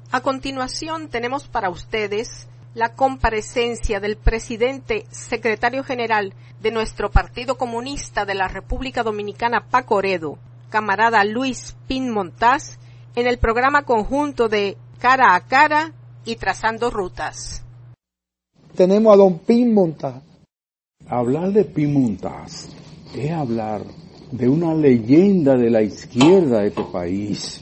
A continuación tenemos para ustedes la comparecencia del presidente secretario general de nuestro Partido Comunista de la República Dominicana, Paco Oredo, camarada Luis Pin Montaz, en el programa conjunto de Cara a Cara y Trazando Rutas. Tenemos a don Pin Montaz. Hablar de Pin Montaz es hablar de una leyenda de la izquierda de este país.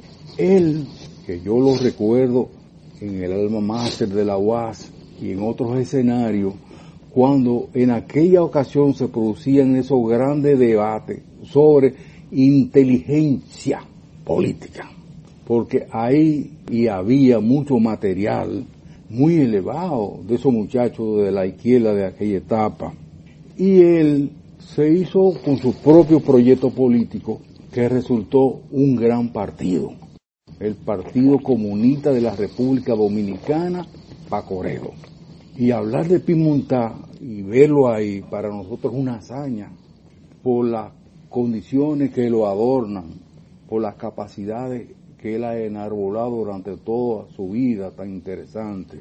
Él, que yo lo recuerdo en el alma máster de la UAS y en otros escenarios, cuando en aquella ocasión se producían esos grandes debates sobre inteligencia política, porque ahí y había mucho material muy elevado de esos muchachos de la izquierda de aquella etapa, y él se hizo con su propio proyecto político que resultó un gran partido, el Partido Comunista de la República Dominicana, Paco Oredo. Y hablar de Pin Montaz y verlo ahí para nosotros es una hazaña, por las condiciones que lo adornan, por las capacidades que él ha enarbolado durante toda su vida tan interesante.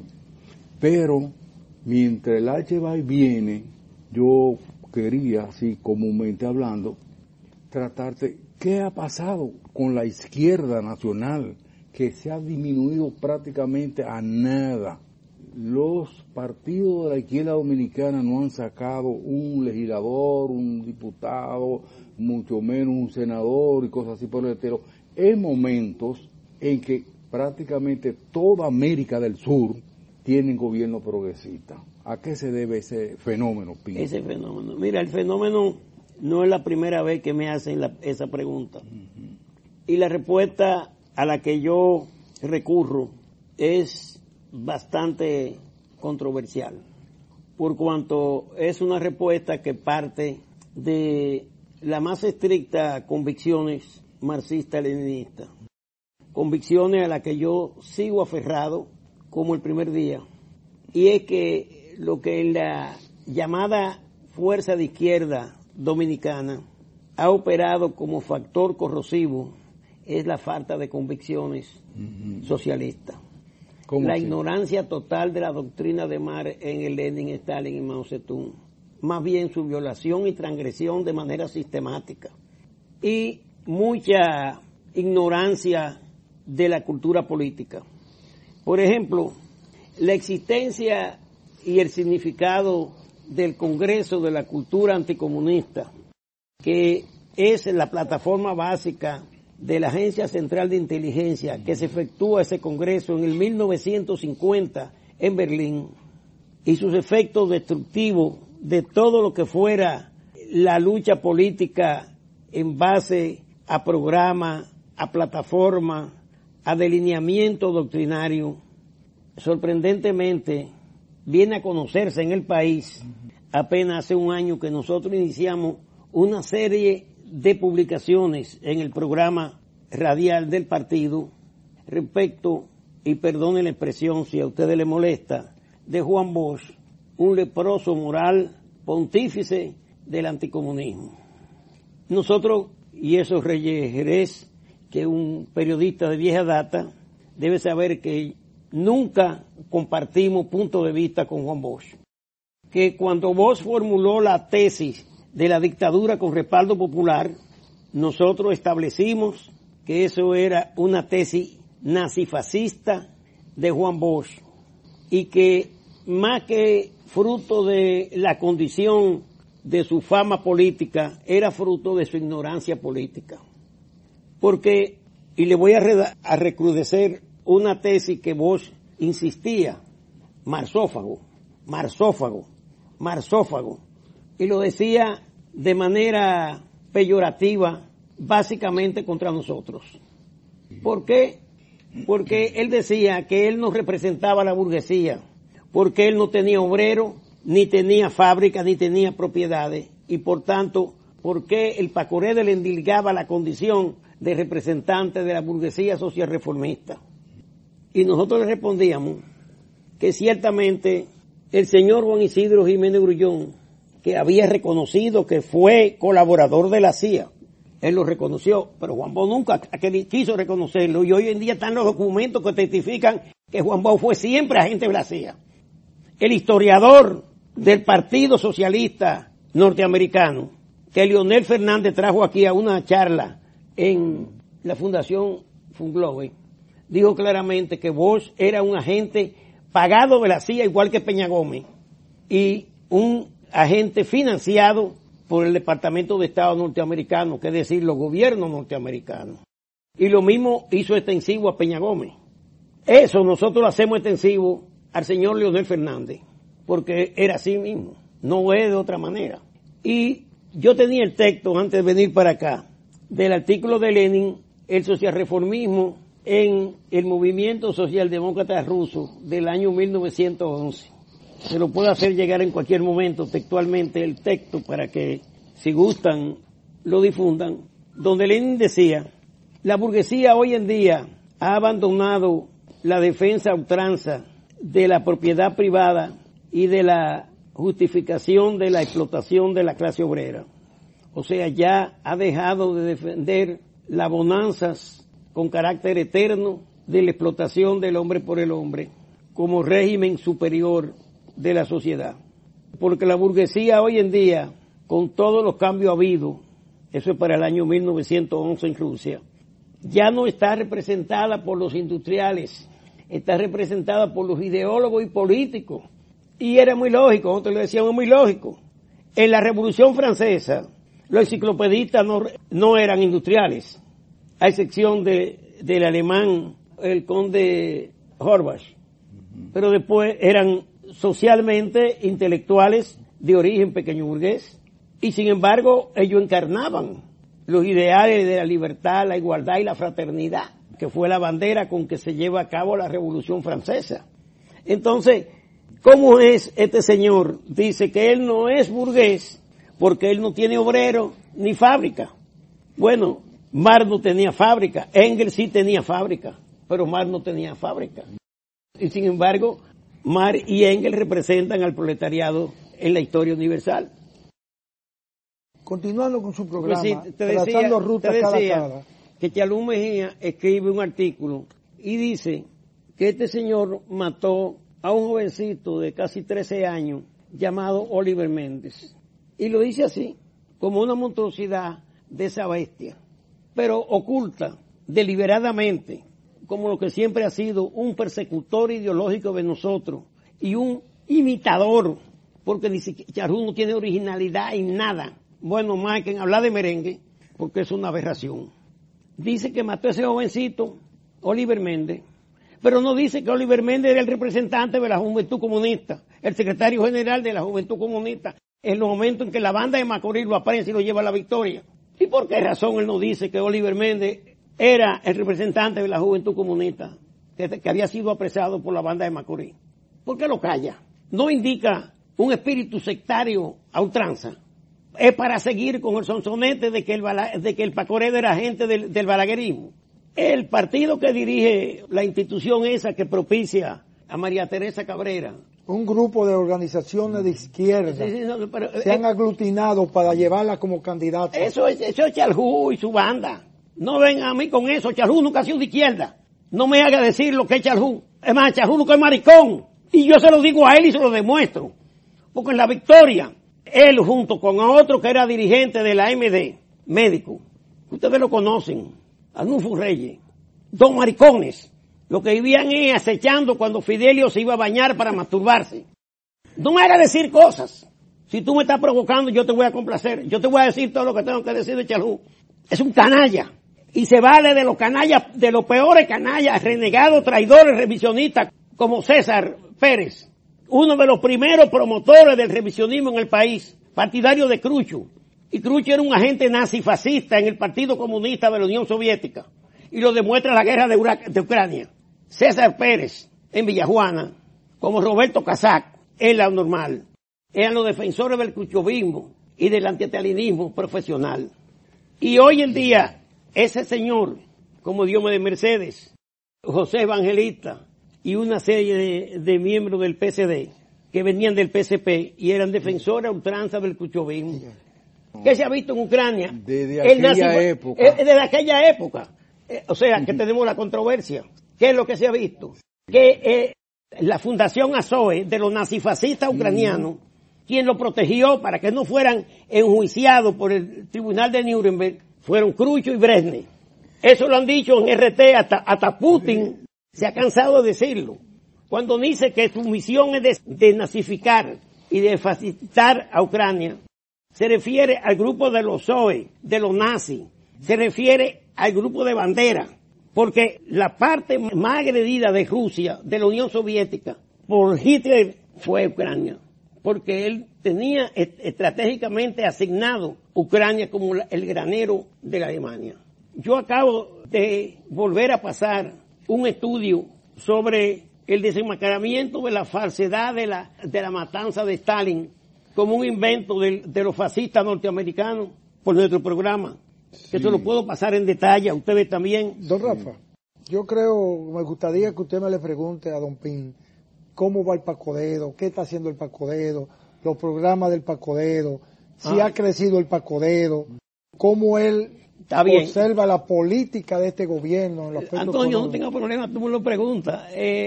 Pero mientras el H va y viene, yo quería, así comúnmente hablando, tratarte qué ha pasado con la izquierda nacional, que se ha disminuido prácticamente a nada. Los partidos de la izquierda dominicana no han sacado un legislador, un diputado, mucho menos un senador y cosas así por el estilo, en momentos en que prácticamente toda América del Sur tiene gobierno progresista. ¿A qué se debe ese fenómeno, Pin? Ese fenómeno. Mira, el fenómeno no es la primera vez que me hacen esa pregunta. Uh-huh. Y la respuesta a la que yo recurro es bastante controversial, por cuanto es una respuesta que parte de las más estrictas convicciones marxista-leninistas, convicciones a las que yo sigo aferrado como el primer día, y es que lo que la llamada fuerza de izquierda dominicana ha operado como factor corrosivo es la falta de convicciones socialistas. La ignorancia total de la doctrina de Marx en el Lenin, Stalin y Mao Zedong. Más bien su violación y transgresión de manera sistemática. Y mucha ignorancia de la cultura política. Por ejemplo, la existencia y el significado del Congreso de la Cultura Anticomunista, que es la plataforma básica de la Agencia Central de Inteligencia, que se efectúa ese congreso en el 1950 en Berlín, y sus efectos destructivos de todo lo que fuera la lucha política en base a programa, a plataforma, a delineamiento doctrinario, sorprendentemente viene a conocerse en el país apenas hace un año que nosotros iniciamos una serie de publicaciones en el programa radial del partido respecto, y perdone la expresión si a ustedes les molesta, de Juan Bosch, un leproso moral pontífice del anticomunismo. Nosotros, y eso Reyes Jerez, que es un periodista de vieja data, debe saber que nunca compartimos punto de vista con Juan Bosch. Que cuando Bosch formuló la tesis de la dictadura con respaldo popular, nosotros establecimos que eso era una tesis nazifascista de Juan Bosch, y que más que fruto de la condición de su fama política, era fruto de su ignorancia política. Porque, y le voy a recrudecer una tesis que Bosch insistía, marxófago, y lo decía de manera peyorativa, básicamente contra nosotros. ¿Por qué? Porque él decía que él no representaba a la burguesía, porque él no tenía obrero, ni tenía fábrica, ni tenía propiedades, y por tanto, porque el Paco Oredo le endilgaba la condición de representante de la burguesía social reformista. Y nosotros le respondíamos que ciertamente el señor Juan Isidro Jiménez Grullón, que había reconocido que fue colaborador de la CIA, Él lo reconoció, pero Juan Bosch nunca quiso reconocerlo, y hoy en día están los documentos que testifican que Juan Bosch fue siempre agente de la CIA. El historiador del Partido Socialista Norteamericano, que Leonel Fernández trajo aquí a una charla en la Fundación Funglobe, dijo claramente que Bosch era un agente pagado de la CIA igual que Peña Gómez, y un agente financiado por el Departamento de Estado norteamericano, que es decir, los gobiernos norteamericanos. Y lo mismo hizo extensivo a Peña Gómez. Eso nosotros lo hacemos extensivo al señor Leonel Fernández, porque era así mismo, no es de otra manera. Y yo tenía el texto, antes de venir para acá, del artículo de Lenin, el socialreformismo en el movimiento socialdemócrata ruso del año 1911. Se lo puedo hacer llegar en cualquier momento textualmente el texto para que, si gustan, lo difundan, donde Lenin decía: la burguesía hoy en día ha abandonado la defensa a ultranza de la propiedad privada y de la justificación de la explotación de la clase obrera. O sea, ya ha dejado de defender las bonanzas con carácter eterno de la explotación del hombre por el hombre como régimen superior de la sociedad. Porque la burguesía hoy en día, con todos los cambios habidos, eso es para el año 1911 en Rusia, ya no está representada por los industriales, está representada por los ideólogos y políticos. Y era muy lógico, nosotros le decíamos muy lógico. En la Revolución Francesa, los enciclopedistas no eran industriales, a excepción del alemán, el conde Horbach. Pero después eran socialmente intelectuales de origen pequeño burgués. Y sin embargo, ellos encarnaban los ideales de la libertad, la igualdad y la fraternidad, que fue la bandera con que se lleva a cabo la Revolución Francesa. Entonces, ¿cómo es este señor? Dice que él no es burgués porque él no tiene obrero ni fábrica. Bueno, Marx no tenía fábrica, Engels sí tenía fábrica, pero Marx no tenía fábrica. Y sin embargo, Marx y Engels representan al proletariado en la historia universal. Continuando con su programa, pues sí, te decía que Chalú Mejía escribe un artículo y dice que este señor mató a un jovencito de casi 13 años llamado Oliver Méndez. Y lo dice así, como una monstruosidad de esa bestia, pero oculta deliberadamente, como lo que siempre ha sido un persecutor ideológico de nosotros y un imitador, porque dice que Chalú no tiene originalidad en nada. Bueno, más que en hablar de merengue, porque es una aberración. Dice que mató a ese jovencito, Oliver Méndez, pero no dice que Oliver Méndez era el representante de la Juventud Comunista, el secretario general de la Juventud Comunista, en los momentos en que la banda de Macorís lo aprecia y lo lleva a la victoria. ¿Y por qué razón él no dice que Oliver Méndez era el representante de la Juventud Comunista, que había sido apresado por la banda de Macorís? ¿Por qué lo calla? No indica un espíritu sectario a ultranza. Es para seguir con el sonsonete de que el Pacoredo era agente del balaguerismo. El partido que dirige la institución esa que propicia a María Teresa Cabrera. Un grupo de organizaciones de izquierda se han aglutinado para llevarla como candidata. Eso es Chalú y su banda. No ven a mí con eso. Chalú nunca ha sido de izquierda. No me haga decir lo que es Chalú. Es más, Chalú nunca es maricón. Y yo se lo digo a él y se lo demuestro. Porque en la victoria, él junto con otro que era dirigente de la AMD, médico, ustedes lo conocen, Arnulfo Reyes, dos maricones, lo que vivían es acechando cuando Fidelio se iba a bañar para masturbarse. No me hagas decir cosas. Si tú me estás provocando, yo te voy a complacer. Yo te voy a decir todo lo que tengo que decir de Chalú. Es un canalla. Y se vale de los canallas, de los peores canallas, renegados, traidores, revisionistas, como César Pérez, uno de los primeros promotores del revisionismo en el país, partidario de Khrushchev. Y Khrushchev era un agente nazi-fascista en el Partido Comunista de la Unión Soviética. Y lo demuestra la guerra de Ucrania. César Pérez, en Villajuana, como Roberto Casac, en la normal, eran los defensores del khrushchevismo y del antiestalinismo profesional. Y hoy en día, ese señor, como Diomedes Mercedes, José Evangelista, y una serie de miembros del PCD que venían del PCP y eran defensores a ultranza del khrushchevismo. ¿Qué se ha visto en Ucrania? Desde aquella época. Desde aquella época. O sea, que tenemos la controversia. ¿Qué es lo que se ha visto? Que la Fundación Azoe de los nazifascistas ucranianos, quien lo protegió para que no fueran enjuiciados por el Tribunal de Nuremberg, fueron Khrushchev y Brezhnev. Eso lo han dicho en RT, hasta Putin se ha cansado de decirlo. Cuando dice que su misión es de nazificar y de fascistar a Ucrania, se refiere al grupo de los Zoe, de los nazis, se refiere al grupo de Bandera, porque la parte más agredida de Rusia, de la Unión Soviética, por Hitler fue Ucrania, porque él tenía estratégicamente asignado Ucrania como el granero de la Alemania. Yo acabo de volver a pasar un estudio sobre el desenmascaramiento de la falsedad de la matanza de Stalin como un invento de los fascistas norteamericanos por nuestro programa. Sí. Que se lo puedo pasar en detalle a ustedes también. Don Rafa, yo me gustaría que usted me le pregunte a don Pin cómo va el Pacodedo, qué está haciendo el Pacodedo, los programas del Pacodedo, si ha crecido el Pacodedo, cómo él observa la política de este gobierno. En los Antonio, no tenga problema, tú me lo preguntas.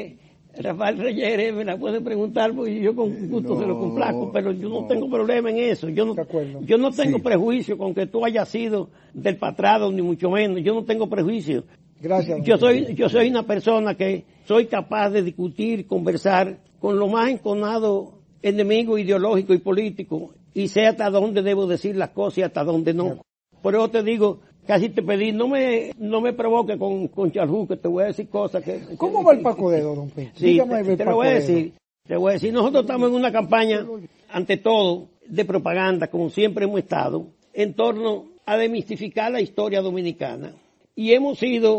Rafael Reyes me la puede preguntar porque yo con gusto se lo complazco, pero yo no tengo problema en eso. Yo no tengo prejuicio con que tú hayas sido del patrado, ni mucho menos. Yo no tengo prejuicio. Gracias. Yo soy una persona que soy capaz de discutir, conversar con lo más enconado enemigo ideológico y político y sé hasta dónde debo decir las cosas y hasta dónde no. Por eso te digo, casi te pedí, no me provoque con Charjú, que te voy a decir cosas que... ¿Cómo va el Pacodedo, don Pin? Sí, te lo voy a decir. Nosotros estamos en una campaña, ante todo, de propaganda, como siempre hemos estado, en torno a demistificar la historia dominicana. Y hemos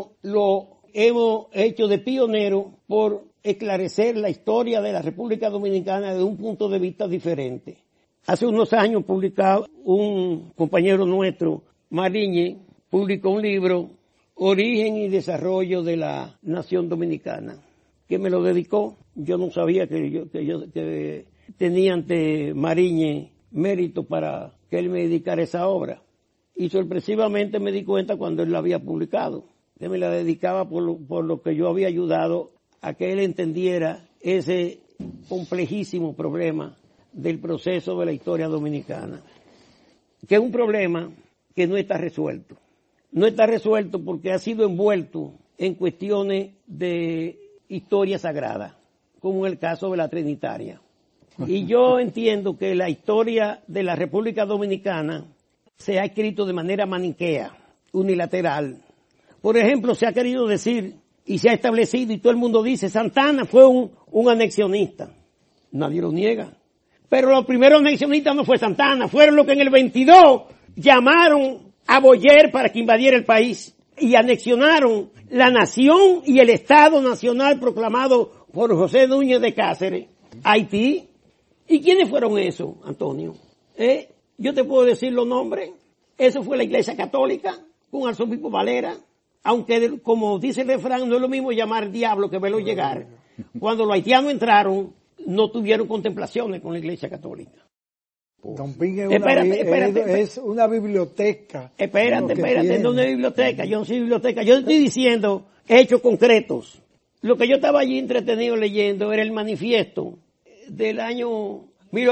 hecho de pionero por esclarecer la historia de la República Dominicana desde un punto de vista diferente. Hace unos años publicado un compañero nuestro, Mariñez, publicó un libro, Origen y Desarrollo de la Nación Dominicana, que me lo dedicó. Yo no sabía que tenía ante Mariñez mérito para que él me dedicara esa obra. Y sorpresivamente me di cuenta cuando él la había publicado, que me la dedicaba por lo que yo había ayudado a que él entendiera ese complejísimo problema del proceso de la historia dominicana, que es un problema que no está resuelto. No está resuelto porque ha sido envuelto en cuestiones de historia sagrada, como en el caso de la Trinitaria. Y yo entiendo que la historia de la República Dominicana se ha escrito de manera maniquea, unilateral. Por ejemplo, se ha querido decir y se ha establecido, y todo el mundo dice, Santana fue un anexionista. Nadie lo niega. Pero los primeros anexionistas no fue Santana, fueron los que en el 22 llamaron a Boyer para que invadiera el país y anexionaron la nación y el Estado Nacional proclamado por José Núñez de Cáceres, Haití. ¿Y quiénes fueron esos, Antonio? Yo te puedo decir los nombres. Eso fue la Iglesia Católica con Arzobispo Valera, aunque como dice el refrán, no es lo mismo llamar diablo que verlo llegar. Cuando los haitianos entraron, no tuvieron contemplaciones con la Iglesia Católica. Don Pin es una biblioteca. Espérate, no es una biblioteca, yo no soy biblioteca. Yo estoy diciendo hechos concretos. Lo que yo estaba allí entretenido leyendo era el manifiesto del año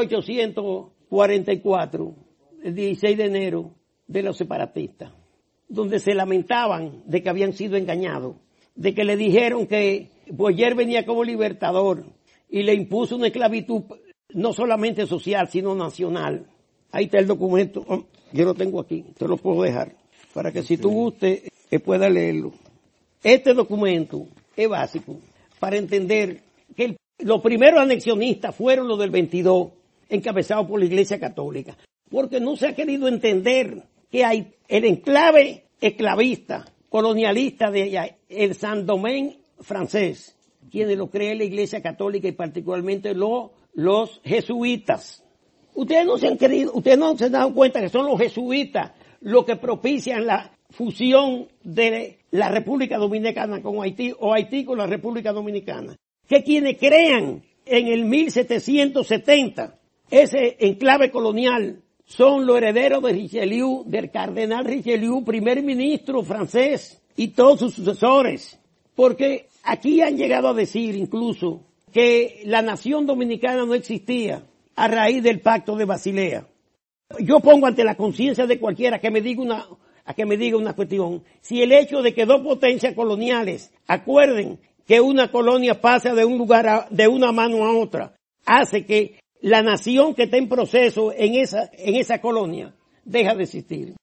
1844, el 16 de enero, de los separatistas, donde se lamentaban de que habían sido engañados, de que le dijeron que Boyer venía como libertador y le impuso una esclavitud no solamente social, sino nacional. Ahí está el documento, yo lo tengo aquí, te lo puedo dejar, para que si tú gustes puedas leerlo. Este documento es básico para entender que los primeros anexionistas fueron los del 22, encabezados por la Iglesia Católica, porque no se ha querido entender que hay el enclave esclavista, colonialista de el Saint-Domingue francés, quienes lo cree la Iglesia Católica y particularmente los jesuitas. Ustedes no se han dado cuenta que son los jesuitas los que propician la fusión de la República Dominicana con Haití o Haití con la República Dominicana. Que quienes crean en el 1770 ese enclave colonial son los herederos de Richelieu, del cardenal Richelieu, primer ministro francés, y todos sus sucesores. Porque aquí han llegado a decir incluso que la nación dominicana no existía a raíz del Pacto de Basilea. Yo pongo ante la conciencia de cualquiera que me diga una cuestión, si el hecho de que dos potencias coloniales acuerden que una colonia pase de un lugar de una mano a otra, hace que la nación que está en proceso en esa colonia deja de existir.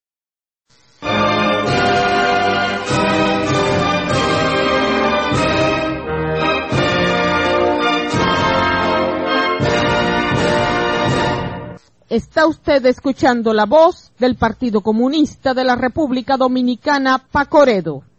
Está usted escuchando la voz del Partido Comunista de la República Dominicana, Pacoredo.